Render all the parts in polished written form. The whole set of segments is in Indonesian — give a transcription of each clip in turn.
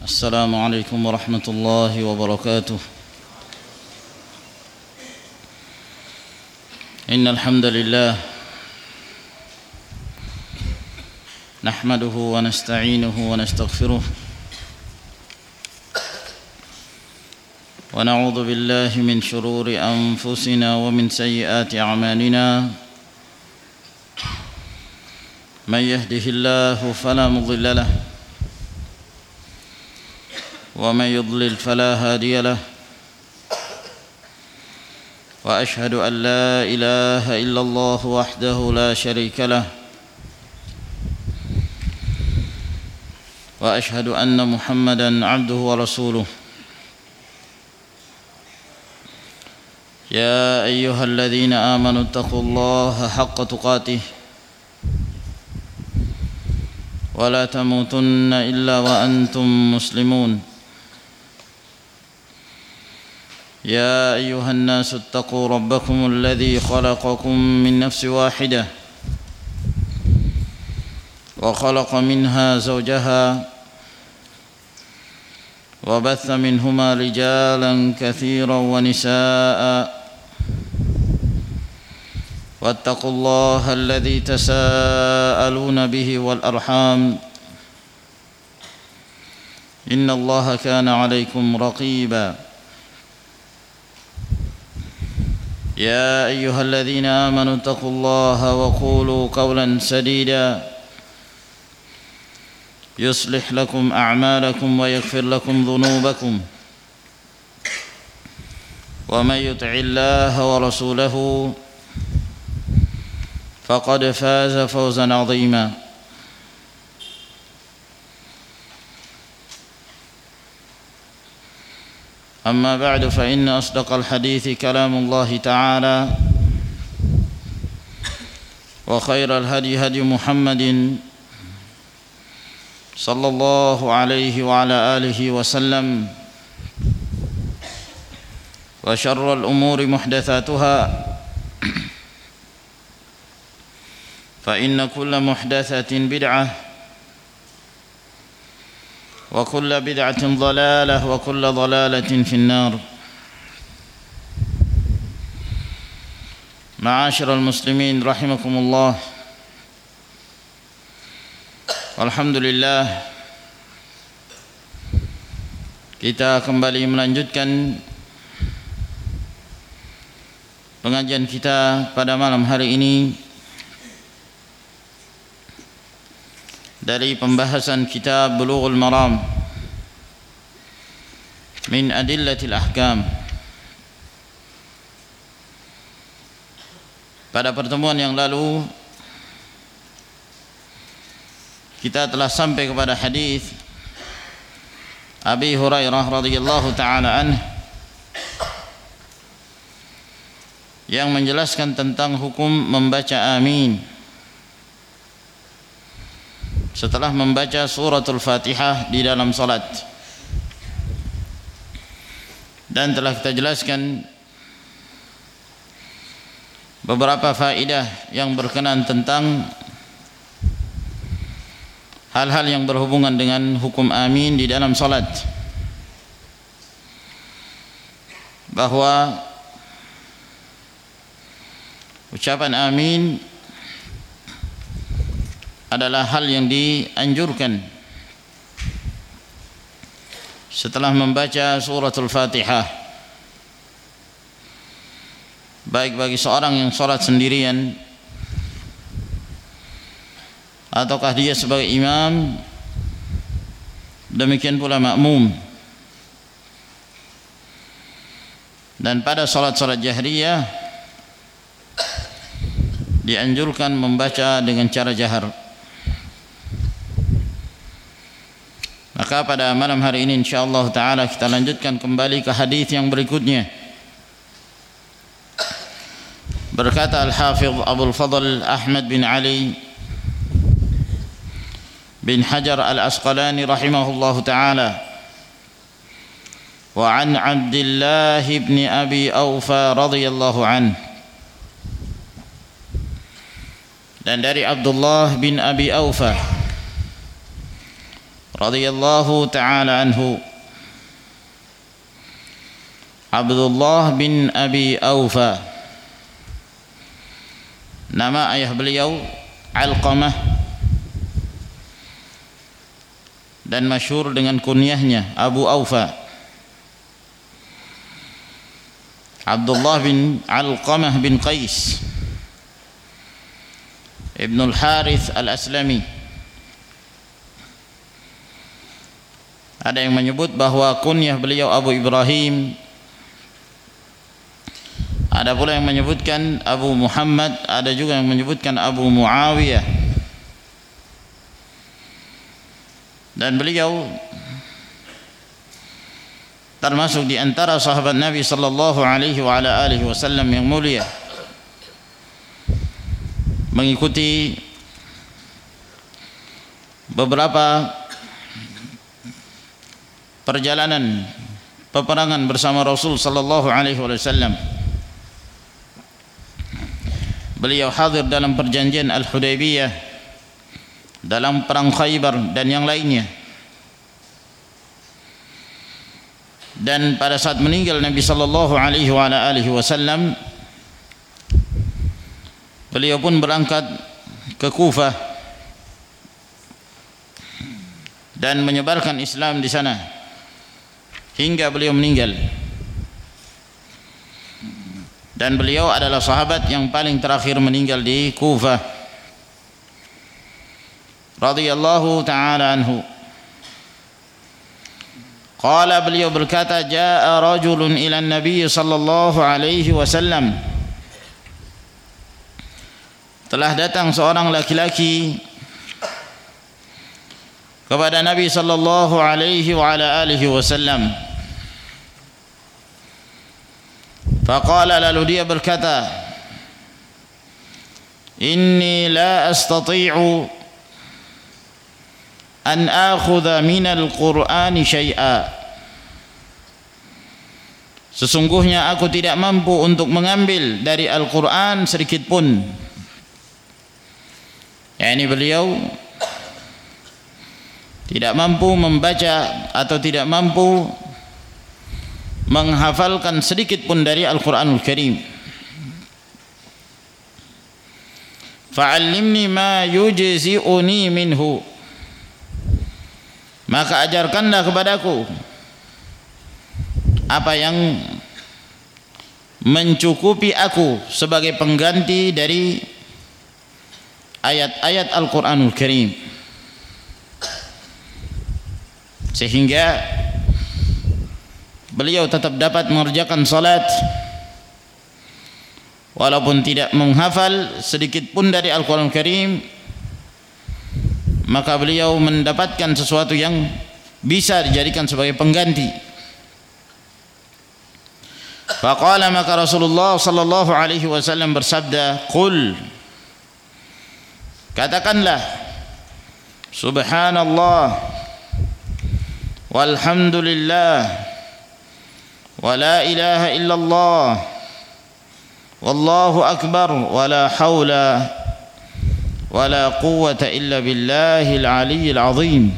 السلام عليكم ورحمة الله وبركاته. إن الحمد لله نحمده ونستعينه ونستغفره ونعوذ بالله من شرور أنفسنا ومن سيئات أعمالنا. من يهده الله فلا مضل له ومن يضلل فلا هادي له. وأشهد أن لا إله إلا الله وحده لا شريك له وأشهد أن محمدا عبده ورسوله. يا أيها الذين آمنوا اتقوا الله حق تقاته ولا تموتن إلا وأنتم مسلمون. يا أيها الناس اتقوا ربكم الذي خلقكم من نفس واحدة وخلق منها زوجها وبث منهما رجالا كثيرا ونساء واتقوا الله الذي تساءلون به والأرحام إن الله كان عليكم رقيبا. يا أيها الذين آمنوا اتقوا الله وقولوا قولا سديدا يصلح لكم أعمالكم ويغفر لكم ذنوبكم ومن يطع الله ورسوله فقد فاز فوزا عظيما. أما بعد فإن أصدق الحديث كلام الله تعالى وخير الهدي هدي محمد صلى الله عليه وعلى آله وسلم وشر الأمور محدثاتها فإن كل محدثة بدعة وكل بدعة ضلالة وكل ضلالة في النار. معاشر المسلمين رحمكم الله. Alhamdulillah, kita kembali melanjutkan pengajian kita pada malam hari ini dari pembahasan kitab Bulughul Maram min Adillatil Ahkam. Pada pertemuan yang lalu kita telah sampai kepada hadis Abi Hurairah radhiyallahu taala anhu yang menjelaskan tentang hukum membaca amin setelah membaca suratul Fatihah di dalam salat. Dan telah kita jelaskan beberapa faedah yang berkenaan tentang hal-hal yang berhubungan dengan hukum amin di dalam salat. Bahwa ucapan amin adalah hal yang dianjurkan setelah membaca suratul Fatihah, baik bagi seorang yang salat sendirian ataukah dia sebagai imam, demikian pula makmum. Dan pada salat-salat jahriyah dianjurkan membaca dengan cara jahar. Maka pada malam hari ini insyaallah taala kita lanjutkan kembali ke hadis yang berikutnya. Berkata Al-Hafidh Abdul Fadl Ahmad bin Ali bin Hajar Al-Asqalani rahimahullahu taala, wa an Abdullah bin Abi Aufa radhiyallahu anhu, dan dari Abdullah bin Abi Aufa radhiyallahu ta'ala anhu, Abdullah bin Abi Aufa, nama ayah beliau Alqamah, dan masyhur dengan kunyahnya Abu Aufa. Abdullah bin Alqamah bin Qais Ibnul Harith Al-Aslami. Ada yang menyebut bahwa kunyah beliau Abu Ibrahim, ada pula yang menyebutkan Abu Muhammad, ada juga yang menyebutkan Abu Muawiyah. Dan beliau termasuk di antara sahabat Nabi sallallahu alaihi wa ala alihi wasallam yang mulia, mengikuti beberapa perjalanan peperangan bersama Rasul sallallahu alaihi wasallam. Beliau hadir dalam perjanjian Al-Hudaybiyah, dalam perang Khaybar dan yang lainnya. Dan pada saat meninggal Nabi sallallahu alaihi wa ala alihi wasallam, beliau pun berangkat ke Kufah dan menyebarkan Islam di sana hingga beliau meninggal. Dan beliau adalah sahabat yang paling terakhir meninggal di Kufah, radhiyallahu ta'ala anhu. Qala, beliau berkata, jaa rajulun ila Nabi sallallahu alaihi wasallam, telah datang seorang laki-laki kepada Nabi sallallahu alaihi wa ala alihi wasallam. Faqala, lalu dia berkata, inni la astati'u an akhudha minal Qur'ani syai'a. Sesungguhnya aku tidak mampu untuk mengambil dari Al-Quran sedikit pun. Yani beliau tidak mampu membaca atau tidak mampu menghafalkan sedikit pun dari Al-Quranul Karim. Fa'allimni ma yujzi'uni minhu, maka ajarkanlah kepadaku apa yang mencukupi aku sebagai pengganti dari ayat-ayat Al-Quranul Karim, sehingga beliau tetap dapat mengerjakan salat walaupun tidak menghafal sedikit pun dari Al-Quranul Karim. Maka beliau mendapatkan sesuatu yang bisa dijadikan sebagai pengganti. Faqala, maka Rasulullah sallallahu alaihi wasallam bersabda, qul, katakanlah, subhanallah walhamdulillah wa la ilaha illallah wallahu akbar wa la hawla wala quwwata illa billahil aliyyil azim.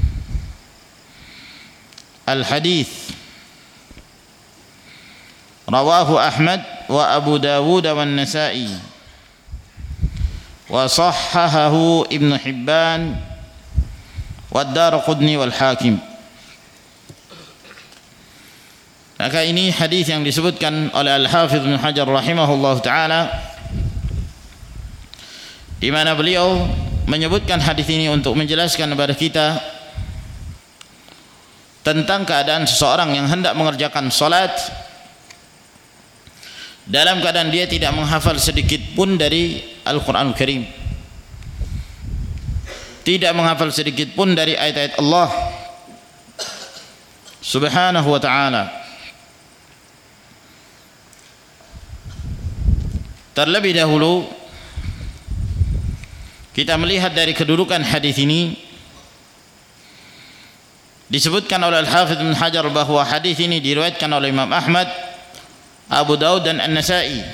Al-hadits rawahu Ahmad wa Abu Dawud wa An-Nasa'i wa sahhahahu Ibn Hibban wa Ad-Darqutni wal Hakim. Maka ini hadis yang disebutkan oleh Al-Hafidz Ibnu Hajar rahimahullah taala, di mana beliau menyebutkan hadis ini untuk menjelaskan kepada kita tentang keadaan seseorang yang hendak mengerjakan salat dalam keadaan dia tidak menghafal sedikit pun dari Al-Quranul Karim, tidak menghafal sedikit pun dari ayat-ayat Allah subhanahu wa ta'ala. Terlebih dahulu kita melihat dari kedudukan hadis ini. Disebutkan oleh Al-Hafidz Ibnu Hajar bahwa hadis ini diriwayatkan oleh Imam Ahmad, Abu Daud dan An-Nasa'i,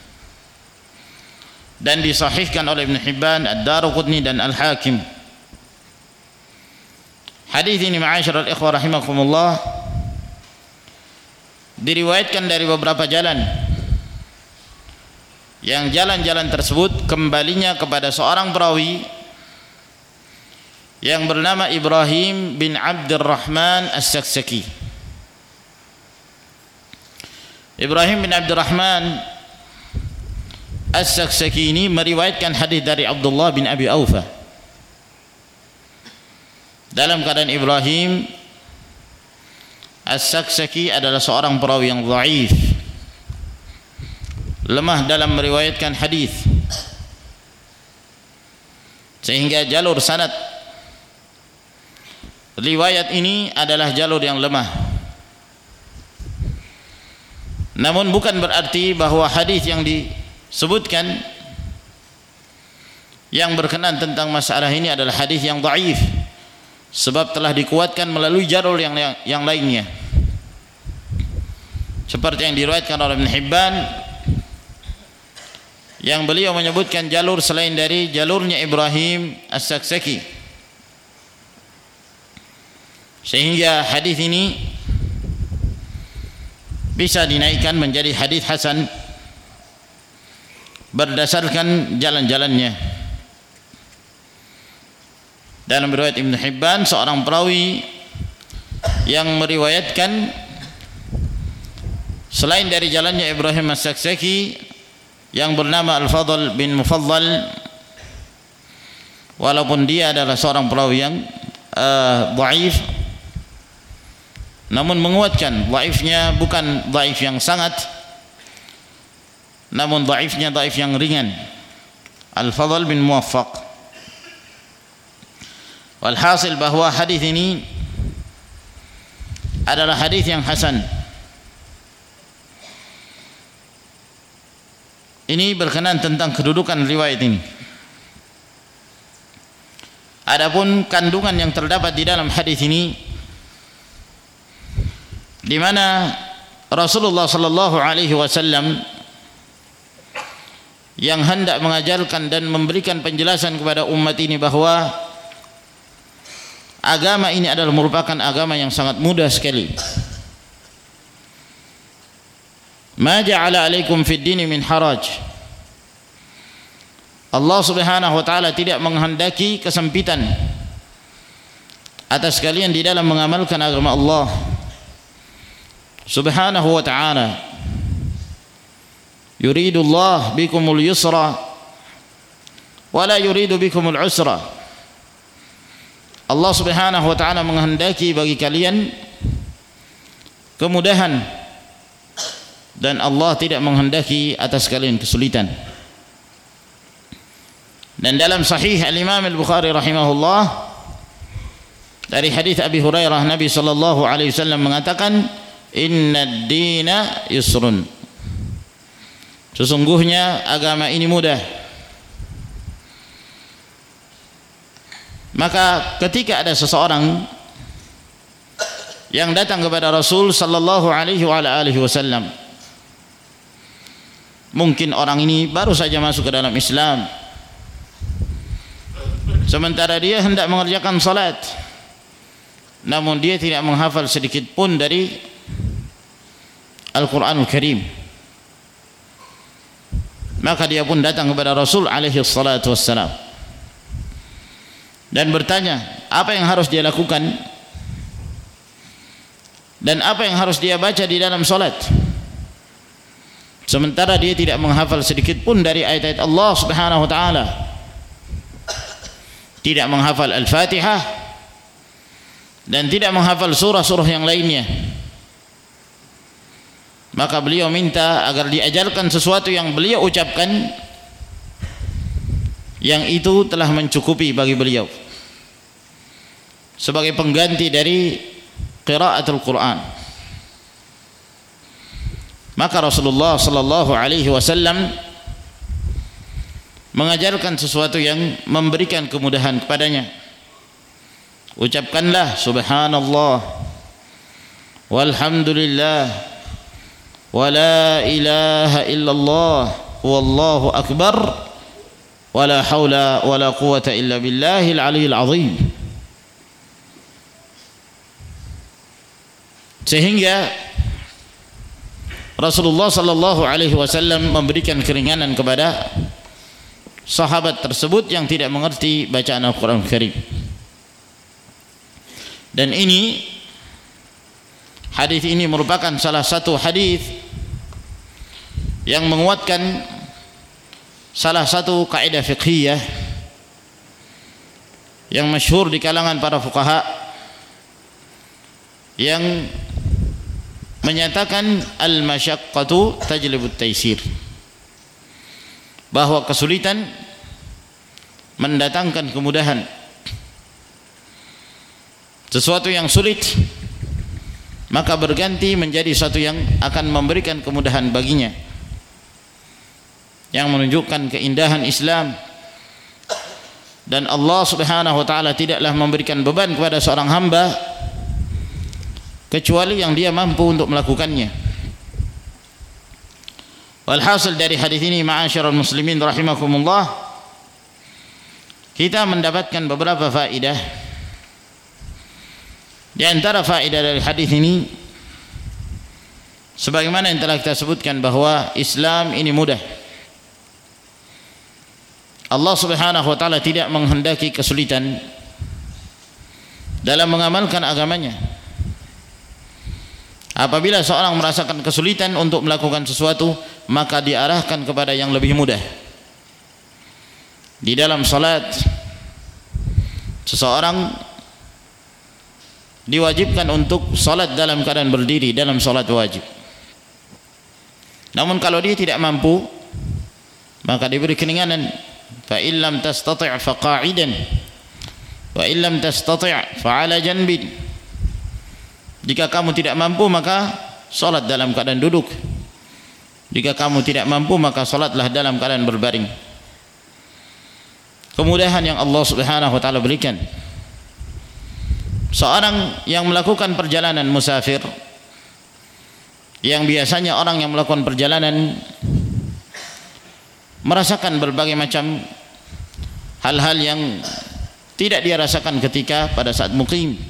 dan disahihkan oleh Ibn Hibban, Ad-Darqutni dan Al-Hakim. Hadis ini ma'asyiral ikhwah rahimakumullah diriwayatkan dari beberapa jalan, yang jalan-jalan tersebut kembalinya kepada seorang perawi yang bernama Ibrahim bin Abdurrahman As-Saksaki. Ibrahim bin Abdurrahman As-Saksaki ini meriwayatkan hadis dari Abdullah bin Abi Aufa. Dalam keadaan Ibrahim As-Saksaki adalah seorang perawi yang dhaif, lemah dalam meriwayatkan hadis, sehingga jalur sanad riwayat ini adalah jalur yang lemah. Namun bukan berarti bahwa hadis yang disebutkan yang berkenaan tentang masalah ini adalah hadis yang dhaif, sebab telah dikuatkan melalui jalur yang lainnya, seperti yang diriwayatkan oleh Ibn Hibban, yang beliau menyebutkan jalur selain dari jalurnya Ibrahim As-Saksaki, sehingga hadis ini bisa dinaikkan menjadi hadis hasan berdasarkan jalan-jalannya. Dalam riwayat Ibn Hibban, seorang perawi yang meriwayatkan selain dari jalannya Ibrahim As-Saksaki yang bernama Al-Fadl bin Mufaddal, walaupun dia adalah seorang perawi yang dhaif, namun menguatkan dhaifnya, bukan dhaif yang sangat, namun dhaifnya dhaif yang ringan. Al-Fadl bin Muwaffaq. Walhasil bahwa hadis ini adalah hadis yang hasan. Ini berkenaan tentang kedudukan riwayat ini. Adapun kandungan yang terdapat di dalam hadis ini, di mana Rasulullah sallallahu alaihi wasallam yang hendak mengajarkan dan memberikan penjelasan kepada umat ini bahwa agama ini adalah merupakan agama yang sangat mudah sekali. Ma ja'ala alaikum fid dini min haraj. Allah Subhanahu wa taala tidak menghendaki kesempitan atas kalian di dalam mengamalkan agama Allah Subhanahu wa taala. Yuridullah bikumul yusra wa la yuridu bikumul usra. Allah Subhanahu wa taala menghendaki bagi kalian kemudahan, dan Allah tidak menghendaki atas kalian kesulitan. Dan dalam sahih Al-Imam Al-Bukhari rahimahullah, dari hadis Abi Hurairah, Nabi sallallahu alaihi wasallam mengatakan, "Innad dina yusrun." Sesungguhnya agama ini mudah. Maka ketika ada seseorang yang datang kepada Rasul sallallahu alaihi wasallam, mungkin orang ini baru saja masuk ke dalam Islam, sementara dia hendak mengerjakan salat, namun dia tidak menghafal sedikit pun dari Al-Quranul Karim, maka dia pun datang kepada Rasul alaihi salatu wassalam dan bertanya apa yang harus dia lakukan dan apa yang harus dia baca di dalam salat, sementara dia tidak menghafal sedikit pun dari ayat-ayat Allah Subhanahu wa taala, tidak menghafal Al-Fatihah dan tidak menghafal surah-surah yang lainnya. Maka beliau minta agar diajarkan sesuatu yang beliau ucapkan, yang itu telah mencukupi bagi beliau sebagai pengganti dari qiraatul Quran. Maka Rasulullah sallallahu alaihi wasallam mengajarkan sesuatu yang memberikan kemudahan kepadanya. Ucapkanlah subhanallah walhamdulillah wa la ilaha illallah wallahu akbar wa la hawla wa la quwwata illa billahil aliyyil azim. Sehingga Rasulullah sallallahu alaihi wasallam memberikan keringanan kepada sahabat tersebut yang tidak mengerti bacaan Al-Qur'an Karim. Dan hadis ini merupakan salah satu hadis yang menguatkan salah satu kaidah fiqhiyah yang masyhur di kalangan para fuqaha, yang menyatakan al-masyaqqatu tajlibut taysir, bahwa kesulitan mendatangkan kemudahan. Sesuatu yang sulit maka berganti menjadi sesuatu yang akan memberikan kemudahan baginya, yang menunjukkan keindahan Islam. Dan Allah subhanahu wa ta'ala tidaklah memberikan beban kepada seorang hamba kecuali yang dia mampu untuk melakukannya. Walhasil dari hadis ini, ma'asyiral muslimin rahimakumullah, kita mendapatkan beberapa faedah. Di antara faedah dari hadis ini, sebagaimana yang telah kita sebutkan, bahwa Islam ini mudah. Allah subhanahu wa ta'ala tidak menghendaki kesulitan dalam mengamalkan agamanya. Apabila seorang merasakan kesulitan untuk melakukan sesuatu, maka diarahkan kepada yang lebih mudah. Di dalam salat, seseorang diwajibkan untuk salat dalam keadaan berdiri dalam salat wajib. Namun kalau dia tidak mampu, maka diberi keringanan. Fa in lam tastati' fa qa'idan wa in lam tastati' fa 'ala janbin. Jika kamu tidak mampu, maka salat dalam keadaan duduk. Jika kamu tidak mampu, maka salatlah dalam keadaan berbaring. Kemudahan yang Allah subhanahu wa ta'ala berikan. Seorang yang melakukan perjalanan musafir, yang biasanya orang yang melakukan perjalanan merasakan berbagai macam hal-hal yang tidak dia rasakan ketika pada saat muqim.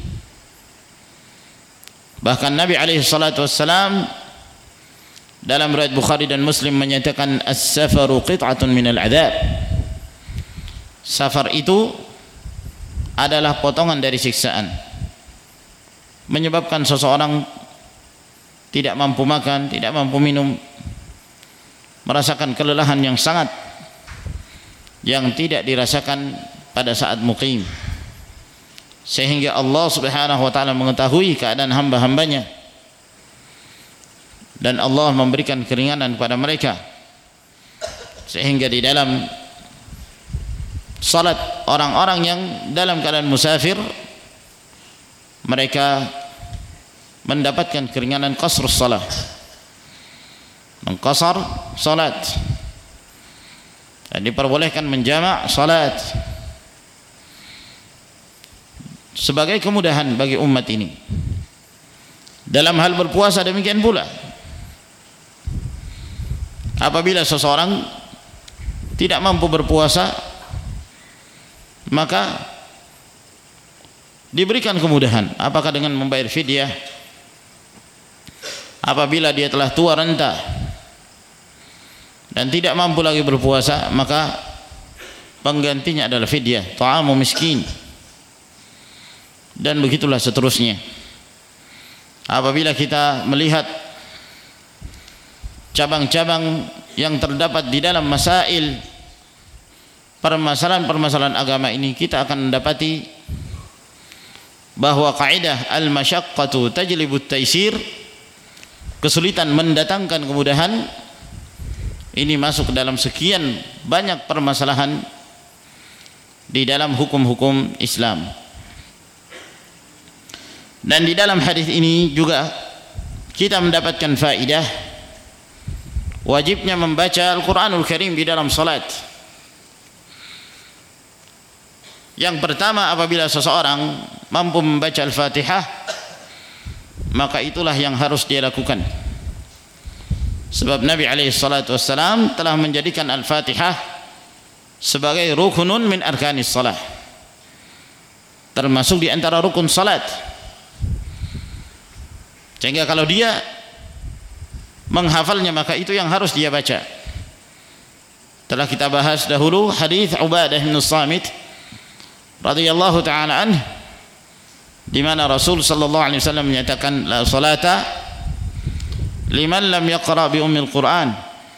Bahkan Nabi alaihi salatu wassalam dalam riwayat Bukhari dan Muslim menyatakan, as-safaru qit'atun minal adzab. Safar itu adalah potongan dari siksaan, menyebabkan seseorang tidak mampu makan, tidak mampu minum, merasakan kelelahan yang sangat, yang tidak dirasakan pada saat muqim. Sehingga Allah subhanahu wa ta'ala mengetahui keadaan hamba-hambanya, dan Allah memberikan keringanan kepada mereka. Sehingga di dalam salat orang-orang yang dalam keadaan musafir, mereka mendapatkan keringanan qasrus salat, mengqasar salat, dan diperbolehkan menjamak salat sebagai kemudahan bagi umat ini. Dalam hal berpuasa demikian pula. Apabila seseorang tidak mampu berpuasa, maka diberikan kemudahan. Apakah dengan membayar fidyah? Apabila dia telah tua renta dan tidak mampu lagi berpuasa, maka penggantinya adalah fidyah, ta'amu miskin, dan begitulah seterusnya. Apabila kita melihat cabang-cabang yang terdapat di dalam masail permasalahan-permasalahan agama ini, kita akan mendapati bahwa kaidah al-masyaqqatu tajlibut taysir, kesulitan mendatangkan kemudahan, ini masuk ke dalam sekian banyak permasalahan di dalam hukum-hukum Islam. Dan di dalam hadis ini juga kita mendapatkan faedah wajibnya membaca Al-Quranul Karim di dalam salat. Yang pertama, apabila seseorang mampu membaca Al-Fatihah, maka itulah yang harus dia lakukan. Sebab Nabi SAW telah menjadikan Al-Fatihah sebagai rukunun min arkanis salah, termasuk di antara rukun salat. Sehingga kalau dia menghafalnya maka itu yang harus dia baca. Telah kita bahas dahulu hadis Ubadah bin Samit radhiyallahu taala anhu, di mana Rasul sallallahu alaihi wasallam menyatakan la salata liman lam yaqra bi ummil Quran.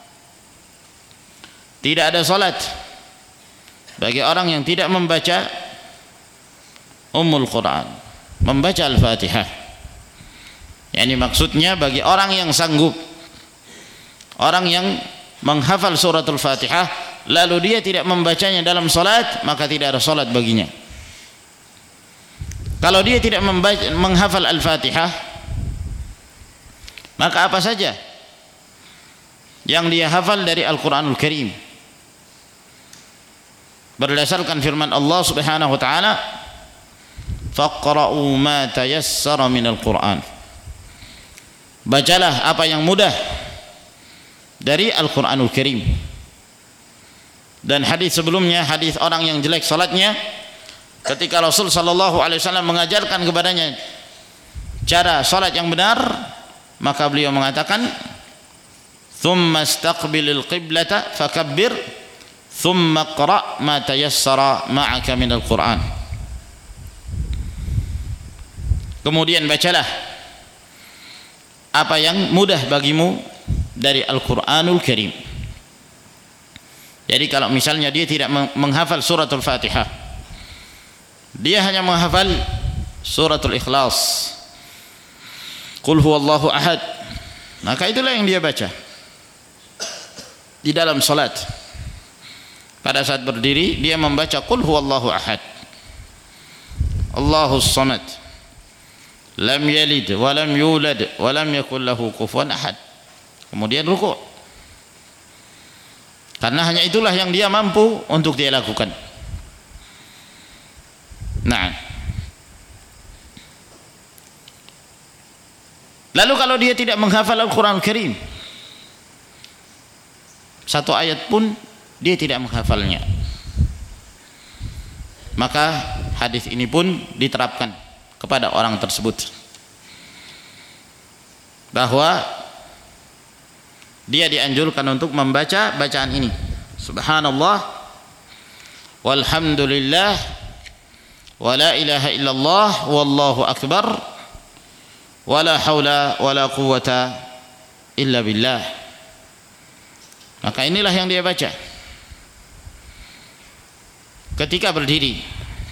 Tidak ada salat bagi orang yang tidak membaca ummul Quran, membaca Al-Fatihah. Yani maksudnya bagi orang yang sanggup, orang yang menghafal suratul Fatihah lalu dia tidak membacanya dalam salat, maka tidak ada salat baginya. Kalau dia tidak menghafal Al-Fatihah, maka apa saja yang dia hafal dari Al-Quranul Karim berdasarkan firman Allah Subhanahu wa taala, faqra'u ma tayassara minal Qur'an. Bacalah apa yang mudah dari Al-Quranul Karim. Dan hadis sebelumnya, hadis orang yang jelek salatnya, ketika Rasul sallallahu alaihi wasallam mengajarkan kepadanya cara salat yang benar, maka beliau mengatakan, thumma istaqbilil qiblata fakabbir thumma qra' ma tayassara ma'aka minal Qur'an. Kemudian bacalah apa yang mudah bagimu dari Al-Quranul Karim. Jadi kalau misalnya dia tidak menghafal suratul Fatihah, dia hanya menghafal suratul Ikhlas, Qul huwallahu ahad, maka itulah yang dia baca di dalam salat. Pada saat berdiri dia membaca Qul huwallahu ahad, Allahus samad, lam yalid wa lam yulad wa lam yakul lahu kufuwan ahad. Kemudian rukuk, karena hanya itulah yang dia mampu untuk dia lakukan. Nah, lalu kalau dia tidak menghafal Al-Quran Al-Karim, satu ayat pun dia tidak menghafalnya, maka hadis ini pun diterapkan kepada orang tersebut, bahwa dia dianjurkan untuk membaca bacaan ini, subhanallah walhamdulillah wa la ilaha illallah wallahu akbar wa la haula wa la quwwata illa billah. Maka inilah yang dia baca ketika berdiri,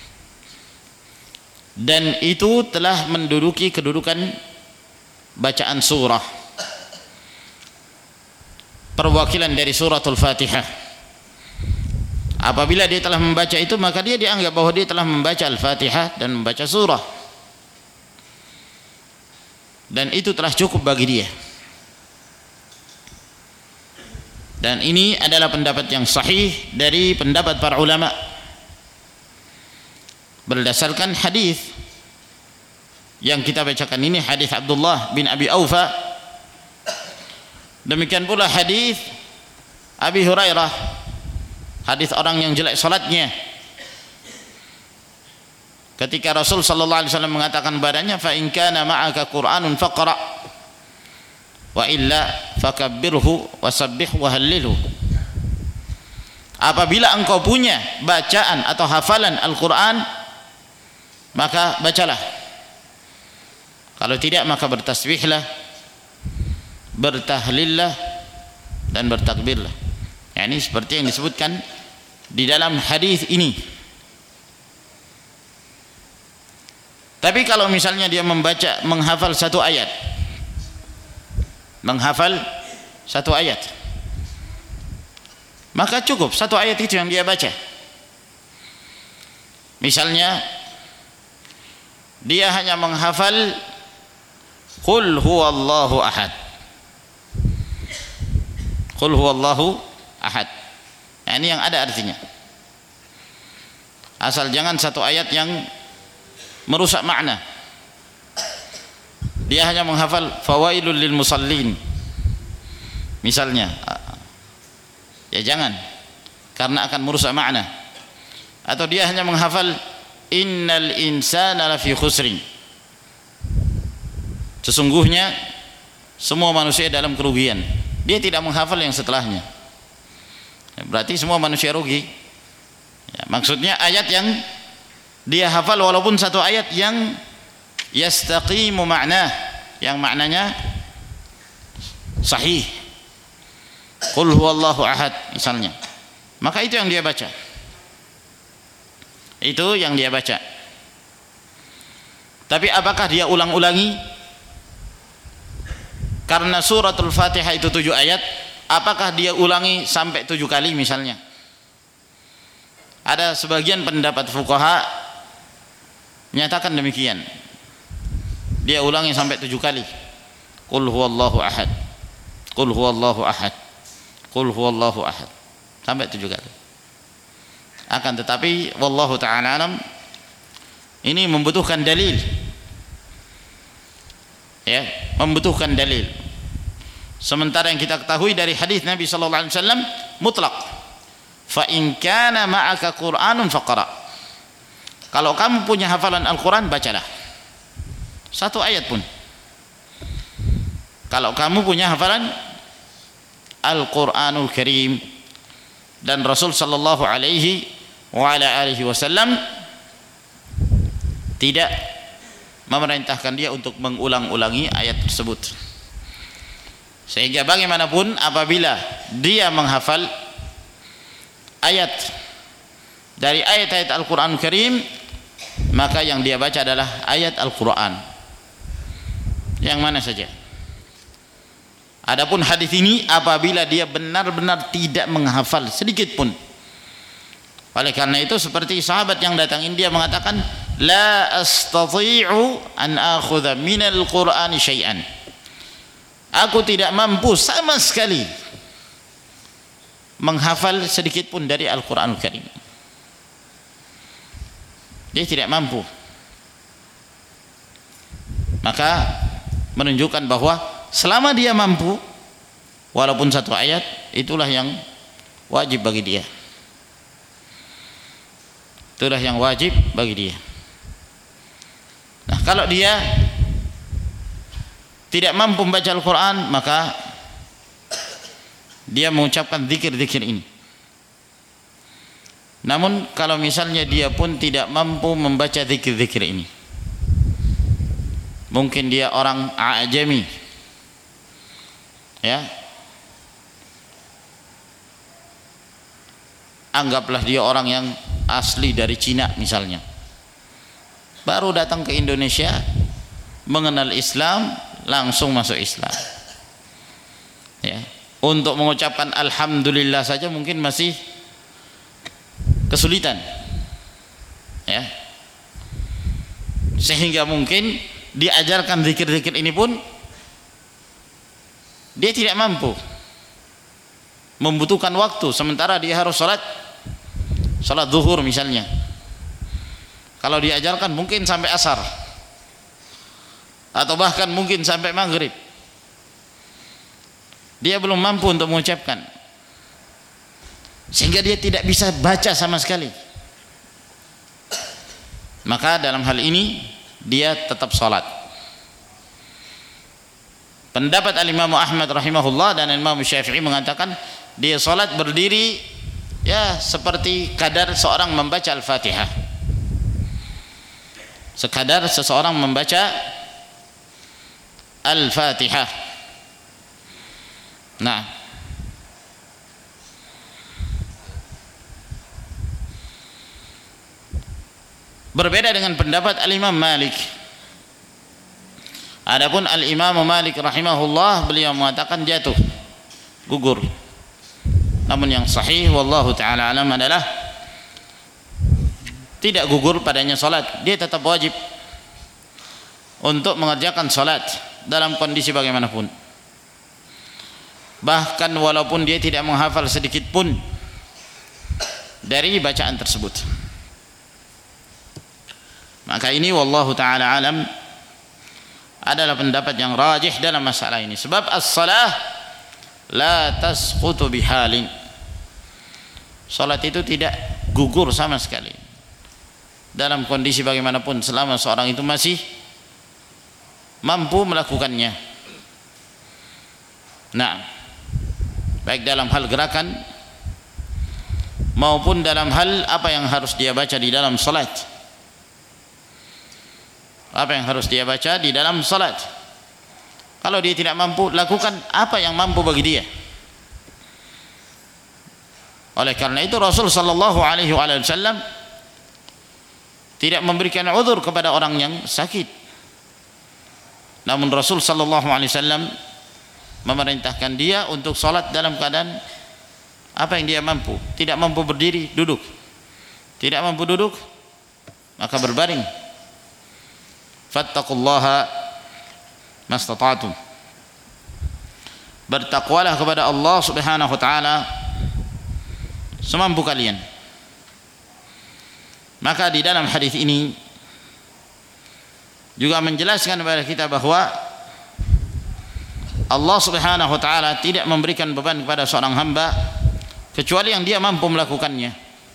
dan itu telah menduduki kedudukan bacaan surah, perwakilan dari suratul Fatihah. Apabila dia telah membaca itu, maka dia dianggap bahwa dia telah membaca Al-Fatihah dan membaca surah, dan itu telah cukup bagi dia. Dan ini adalah pendapat yang sahih dari pendapat para ulama berdasarkan hadis yang kita bacakan ini, hadis Abdullah bin Abi Aufa. Demikian pula hadis Abi Hurairah, hadis orang yang jelek salatnya, ketika Rasul sallallahu alaihi wasallam mengatakan padanya, fa in kana ma'aka Qur'anun faqra wa illa fakabbirhu wasabbih wa hallilhu. Apabila engkau punya bacaan atau hafalan Al-Quran, maka bacalah. Kalau tidak, maka bertasbihlah, bertahlillah, dan bertakbirlah. Yani seperti yang disebutkan di dalam hadis ini. Tapi kalau misalnya dia menghafal satu ayat, maka cukup satu ayat itu yang dia baca. Misalnya dia hanya menghafal Qul huwallahu ahad, Qul huwallahu ahad, nah, ini yang ada artinya. Asal jangan satu ayat yang merusak makna. Dia hanya menghafal fawailul lil musallin misalnya, ya jangan, karena akan merusak makna. Atau dia hanya menghafal innal insana lafi khusrin, sesungguhnya semua manusia dalam kerugian. Dia tidak menghafal yang setelahnya, berarti semua manusia rugi. Ya, maksudnya ayat yang dia hafal walaupun satu ayat yang yastaqimu ma'nah, yang maknanya sahih, qul huwallahu ahad misalnya, maka itu yang dia baca, itu yang dia baca. Tapi apakah dia ulang-ulangi? Karena suratul Fatihah itu 7 ayat, apakah dia ulangi sampai 7 kali misalnya? Ada sebagian pendapat fuqaha menyatakan demikian, dia ulangi sampai 7 kali, qul huwallahu ahad, qul huwallahu ahad, qul huwallahu ahad, sampai 7 kali. Akan tetapi wallahu ta'ala alam, ini membutuhkan dalil, ya, membutuhkan dalil. Sementara yang kita ketahui dari hadis Nabi sallallahu alaihi wasallam mutlak, fa in kana ma'aka Qur'anun faqra, kalau kamu punya hafalan Al-Quran bacalah satu ayat pun. Kalau kamu punya hafalan Al-Quranul Karim, dan Rasul sallallahu alaihi wa ala alihi wasallam tidak memerintahkan dia untuk mengulang-ulangi ayat tersebut. Sehingga bagaimanapun apabila dia menghafal ayat dari ayat-ayat Al-Quran Karim, maka yang dia baca adalah ayat Al-Quran yang mana saja. Adapun hadis ini apabila dia benar-benar tidak menghafal sedikit pun, oleh karena itu seperti sahabat yang datangin, dia mengatakan la astati'u an akhudha minal Qur'ani syai'an, aku tidak mampu sama sekali menghafal sedikit pun dari Al-Quranul Karim. Dia tidak mampu. Maka menunjukkan bahwa selama dia mampu walaupun satu ayat, itulah yang wajib bagi dia, itulah yang wajib bagi dia. Nah, kalau dia tidak mampu membaca Al-Quran, maka dia mengucapkan zikir-zikir ini. Namun kalau misalnya dia pun tidak mampu membaca zikir-zikir ini, mungkin dia orang ajami, ya, anggaplah dia orang yang asli dari Cina misalnya, baru datang ke Indonesia, mengenal Islam, langsung masuk Islam, ya, untuk mengucapkan alhamdulillah saja mungkin masih kesulitan, ya, sehingga mungkin diajarkan zikir-zikir ini pun dia tidak mampu, membutuhkan waktu, sementara dia harus salat zuhur misalnya. Kalau diajarkan mungkin sampai asar, atau bahkan mungkin sampai maghrib, dia belum mampu untuk mengucapkan, sehingga dia tidak bisa baca sama sekali. Maka dalam hal ini dia tetap salat. Pendapat Al-Imam Ahmad rahimahullah dan Imam Syafi'i mengatakan dia salat berdiri, ya, seperti kadar seorang membaca Al-Fatihah, sekadar seseorang membaca Al-Fatihah. Nah, berbeda dengan pendapat Al-Imam Malik. Adapun Al-Imam Malik rahimahullah, beliau mengatakan jatuh, gugur. Namun yang sahih wallahu taala alam adalah tidak gugur padanya salat, dia tetap wajib untuk mengerjakan salat dalam kondisi bagaimanapun, bahkan walaupun dia tidak menghafal sedikit pun dari bacaan tersebut. Maka ini wallahu taala alam adalah pendapat yang rajih dalam masalah ini, sebab as-salah la tasqutu bihalin, salat itu tidak gugur sama sekali dalam kondisi bagaimanapun selama seorang itu masih mampu melakukannya. Nah, baik dalam hal gerakan maupun dalam hal apa yang harus dia baca di dalam salat. Apa yang harus dia baca di dalam salat. Kalau dia tidak mampu, lakukan apa yang mampu bagi dia. Oleh karena itu Rasul sallallahu alaihi wasallam tidak memberikan uzur kepada orang yang sakit. Namun Rasul sallallahu alaihi wasallam memerintahkan dia untuk salat dalam keadaan apa yang dia mampu. Tidak mampu berdiri, duduk. Tidak mampu duduk, maka berbaring. Fattaqullaha mastata'tum. Bertakwalah kepada Allah Subhanahu wa taala semampu kalian. Maka di dalam hadis ini juga menjelaskan kepada kita bahwa Allah Subhanahu wa taala tidak memberikan beban kepada seorang hamba kecuali yang dia mampu melakukannya.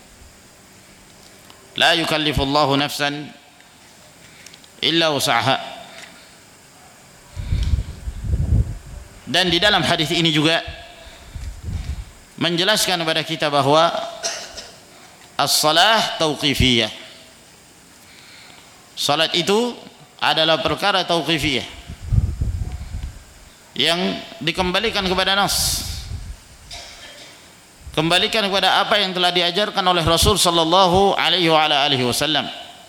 La yukallifullahu nafsan illa wus'aha. Dan di dalam hadis ini juga menjelaskan kepada kita bahwa as-salah tauqifiyah. Salat itu adalah perkara tauqifiyah yang dikembalikan kepada nas. Kembalikan kepada apa yang telah diajarkan oleh Rasul sallallahu alaihi wasallam.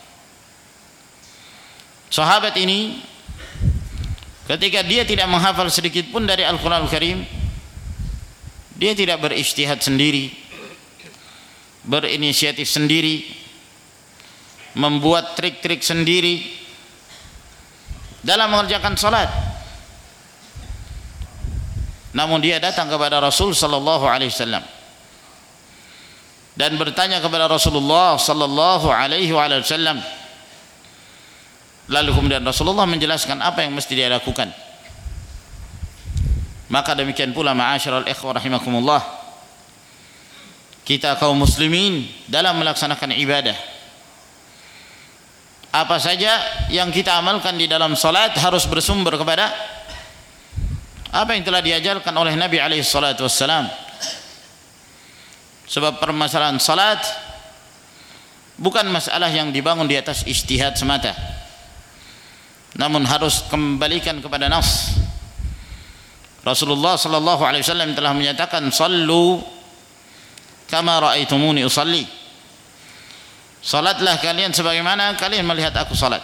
Sahabat ini ketika dia tidak menghafal sedikit pun dari Al-Qur'anul Karim, dia tidak berijtihad sendiri, berinisiatif sendiri, membuat trik-trik sendiri dalam mengerjakan salat. Namun dia datang kepada Rasul sallallahu alaihi wasallam dan bertanya kepada Rasulullah sallallahu alaihi wasallam. Lalu kemudian Rasulullah menjelaskan apa yang mesti dia lakukan. Maka demikian pula ma'asyiral ikhwah rahimakumullah, kita kaum muslimin dalam melaksanakan ibadah, apa saja yang kita amalkan di dalam salat harus bersumber kepada apa yang telah diajarkan oleh Nabi alaihi salatu wassalam. Sebab permasalahan salat bukan masalah yang dibangun di atas ijtihad semata, namun harus kembalikan kepada nas. Rasulullah sallallahu alaihi wasallam telah menyatakan, "Shallu kama raaitumuni usalli." Salatlah kalian sebagaimana kalian melihat aku salat.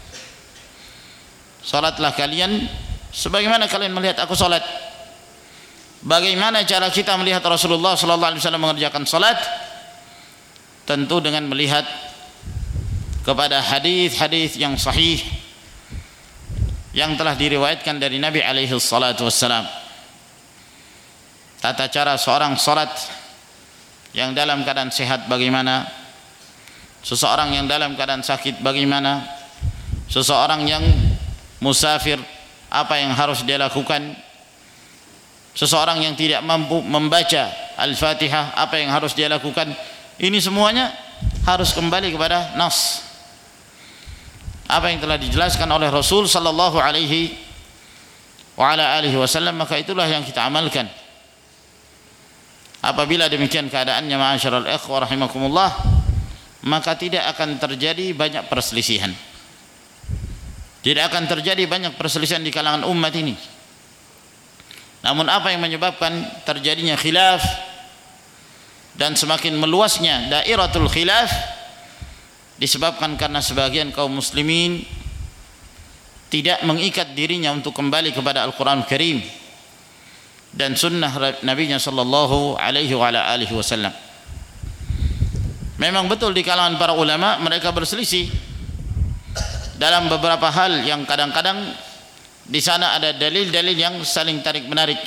Salatlah kalian sebagaimana kalian melihat aku salat. Bagaimana cara kita melihat Rasulullah sallallahu alaihi wasallam mengerjakan salat? Tentu dengan melihat kepada hadis-hadis yang sahih yang telah diriwayatkan dari Nabi alaihi salatu wassalam. Tata cara seorang salat yang dalam keadaan sehat bagaimana, seseorang yang dalam keadaan sakit bagaimana, seseorang yang musafir apa yang harus dia lakukan, seseorang yang tidak mampu membaca Al-Fatihah apa yang harus dia lakukan. Ini semuanya harus kembali kepada nas, apa yang telah dijelaskan oleh Rasul sallallahu alaihi wasallam, maka itulah yang kita amalkan. Apabila demikian keadaannya ma'asyiral ikhwah rahimakumullah, maka tidak akan terjadi banyak perselisihan. Tidak akan terjadi banyak perselisihan di kalangan umat ini. Namun apa yang menyebabkan terjadinya khilaf dan semakin meluasnya dairatul khilaf disebabkan karena sebagian kaum muslimin tidak mengikat dirinya untuk kembali kepada Al-Quran Karim dan sunnah Nabi-Nya sallallahu alaihi wasallam. Memang betul di kalangan para ulama mereka berselisih dalam beberapa hal yang kadang-kadang di sana ada dalil-dalil yang saling tarik menarik.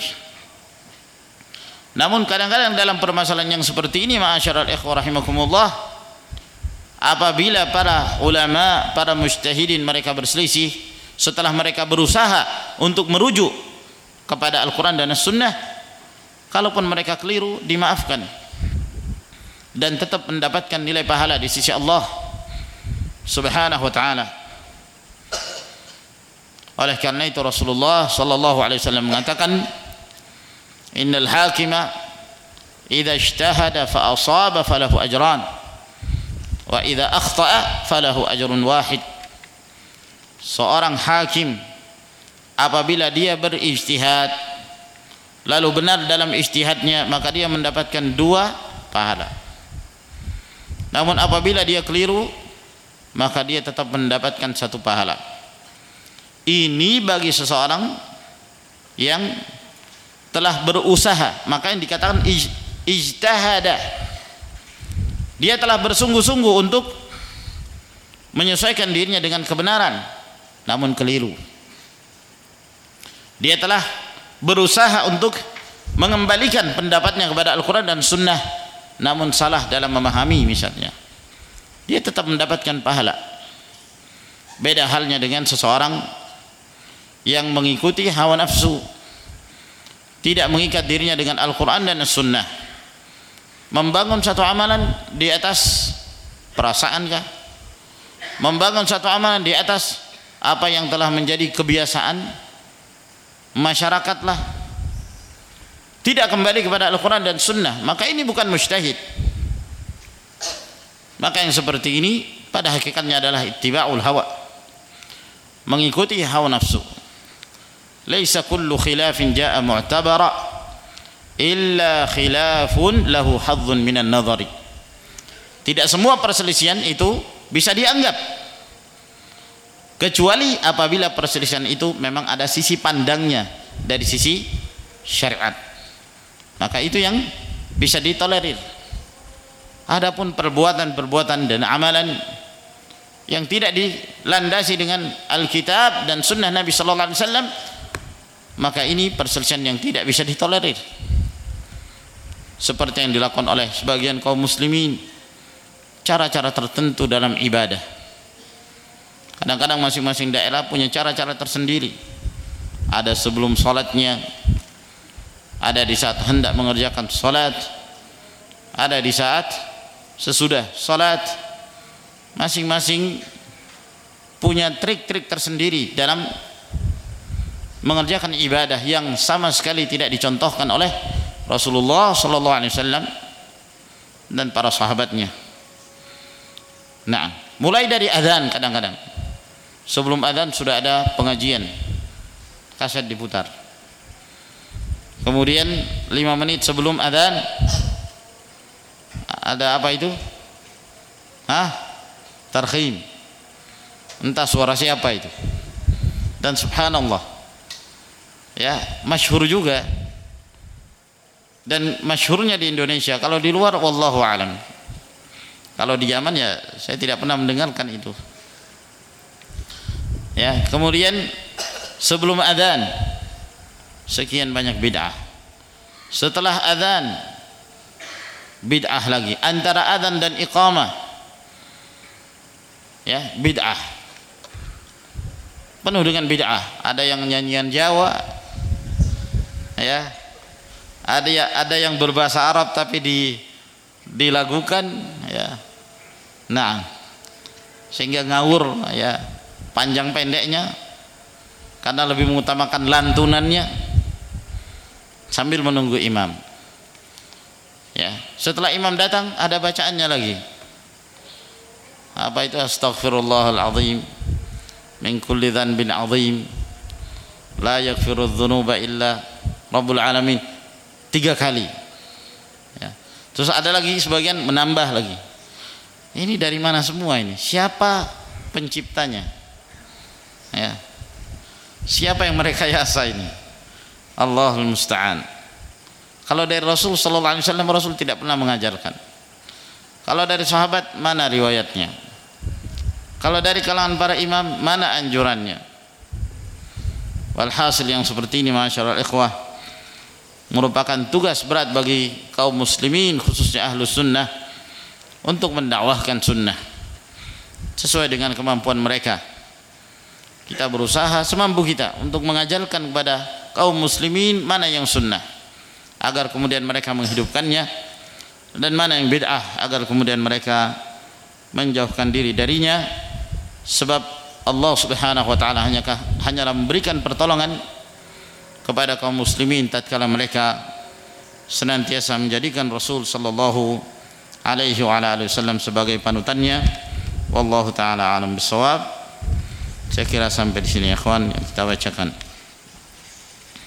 Namun kadang-kadang dalam permasalahan yang seperti ini ma'asyiral ikhwah rahimakumullah, apabila para ulama, para mujtahidin mereka berselisih, setelah mereka berusaha untuk merujuk kepada Al-Quran dan As-Sunnah, kalaupun mereka keliru dimaafkan dan tetap mendapatkan nilai pahala di sisi Allah Subhanahu wa ta'ala. Oleh karena itu Rasulullah sallallahu alaihi wasallam mengatakan, innal hakima idza ijtahada fa asaba falahu ajran wa idza akhta'a falahu ajrun wahid. Seorang hakim apabila dia berijtihad lalu benar dalam ijtihadnya, maka dia mendapatkan 2 pahala. Namun apabila dia keliru, maka dia tetap mendapatkan 1 pahala. Ini bagi seseorang yang telah berusaha, maka yang dikatakan ijtahada. Dia telah bersungguh-sungguh untuk menyesuaikan dirinya dengan kebenaran, namun keliru. Dia telah berusaha untuk mengembalikan pendapatnya kepada Al-Quran dan Sunnah, namun salah dalam memahami misalnya, dia tetap mendapatkan pahala. Beda halnya dengan seseorang yang mengikuti hawa nafsu, tidak mengikat dirinya dengan Al-Quran dan Sunnah, membangun satu amalan di atas perasaankah, membangun satu amalan di atas apa yang telah menjadi kebiasaan masyarakatlah, tidak kembali kepada Al-Quran dan Sunnah, maka ini bukan mujtahid. Maka yang seperti ini pada hakikatnya adalah ittiba'ul hawa, mengikuti hawa nafsu. Laisa kullu khilafin jaa mu'tabara illa khilafun lahu hadzun minan nadhari. Tidak semua perselisihan itu bisa dianggap, kecuali apabila perselisihan itu memang ada sisi pandangnya dari sisi syariat, maka itu yang bisa ditolerir. Adapun perbuatan-perbuatan dan amalan yang tidak dilandasi dengan Alkitab dan Sunnah Nabi sallallahu alaihi wasallam, maka ini perselisihan yang tidak bisa ditolerir. Seperti yang dilakukan oleh sebagian kaum muslimin, cara-cara tertentu dalam ibadah. Kadang-kadang masing-masing daerah punya cara-cara tersendiri. Ada sebelum salatnya, ada di saat hendak mengerjakan salat, ada di saat sesudah salat. Masing-masing punya trik-trik tersendiri dalam mengerjakan ibadah yang sama sekali tidak dicontohkan oleh Rasulullah sallallahu alaihi wasallam dan para sahabatnya. Nah, mulai dari azan, kadang-kadang sebelum azan sudah ada pengajian, kaset diputar. Kemudian 5 menit sebelum azan ada apa itu? Tarkhim. Entah suara siapa itu. Dan subhanallah, ya, masyhur juga. Dan masyhurnya di Indonesia. Kalau di luar wallahu alam. Kalau di Yaman ya saya tidak pernah mendengarkan itu. Ya, kemudian sebelum adzan sekian banyak bid'ah. Setelah adzan bid'ah lagi. Antara adzan dan iqamah, ya, bid'ah. Penuh dengan bid'ah. Ada yang nyanyian Jawa, ya, ada yang berbahasa Arab tapi dilagukan, ya. Nah, sehingga ngawur, ya, panjang pendeknya, karena lebih mengutamakan lantunannya sambil menunggu imam. Ya, setelah imam datang ada bacaannya lagi. Apa itu? Astaghfirullahaladzim min kulli dhanbin azim la yaghfiru dzunuba illa Rabbul alamin, 3 kali, ya. Terus ada lagi sebagian menambah lagi. Ini dari mana semua ini? Siapa penciptanya? Ya, siapa yang merekayasa ini? Allahul musta'an. Kalau dari Rasul sallallahu alaihi wasallam, Rasul tidak pernah mengajarkan. Kalau dari sahabat, mana riwayatnya? Kalau dari kalangan para imam, mana anjurannya? Walhasil yang seperti ini, masyaallah ikhwah, merupakan tugas berat bagi kaum muslimin, khususnya ahlus sunnah, untuk mendakwahkan sunnah sesuai dengan kemampuan mereka. Kita berusaha semampu kita untuk mengajarkan kepada kaum muslimin mana yang sunnah, agar kemudian mereka menghidupkannya, dan mana yang bid'ah, agar kemudian mereka menjauhkan diri darinya. Sebab Allah Subhanahu wa taala hanyalah memberikan pertolongan kepada kaum muslimin tatkala mereka senantiasa menjadikan Rasul sallallahu alaihi wasallam sebagai panutannya. Wallahu taala alam bisawab. Saya kira sampai di sini ya ikhwan yang kita bacakan.